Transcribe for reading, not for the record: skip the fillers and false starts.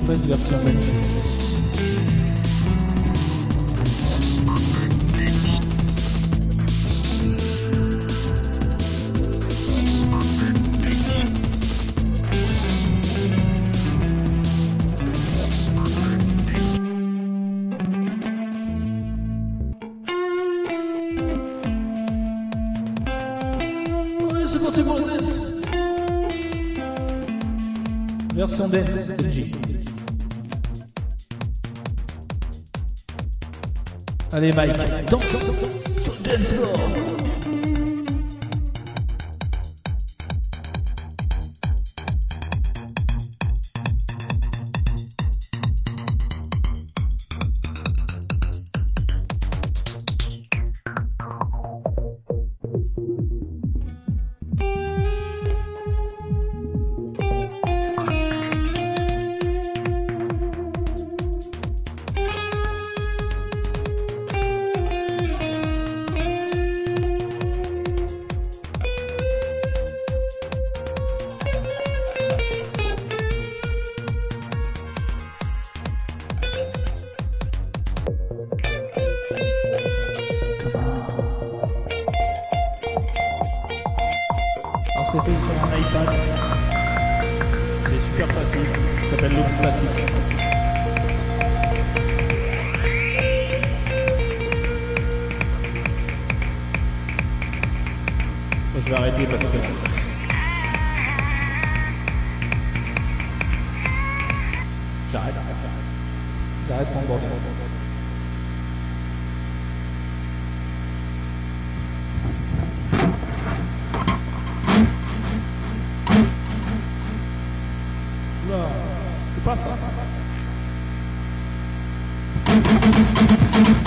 mauvaise version Banshee. C'est parti pour la dance. Version dance, Belgique. Allez Mike, danse sur le dance floor. Alors c'est fait sur un iPad, c'est super facile, ça s'appelle Loop Static. Je vais arrêter parce que... J'arrête mon bordel. Oula, c'est pas ça.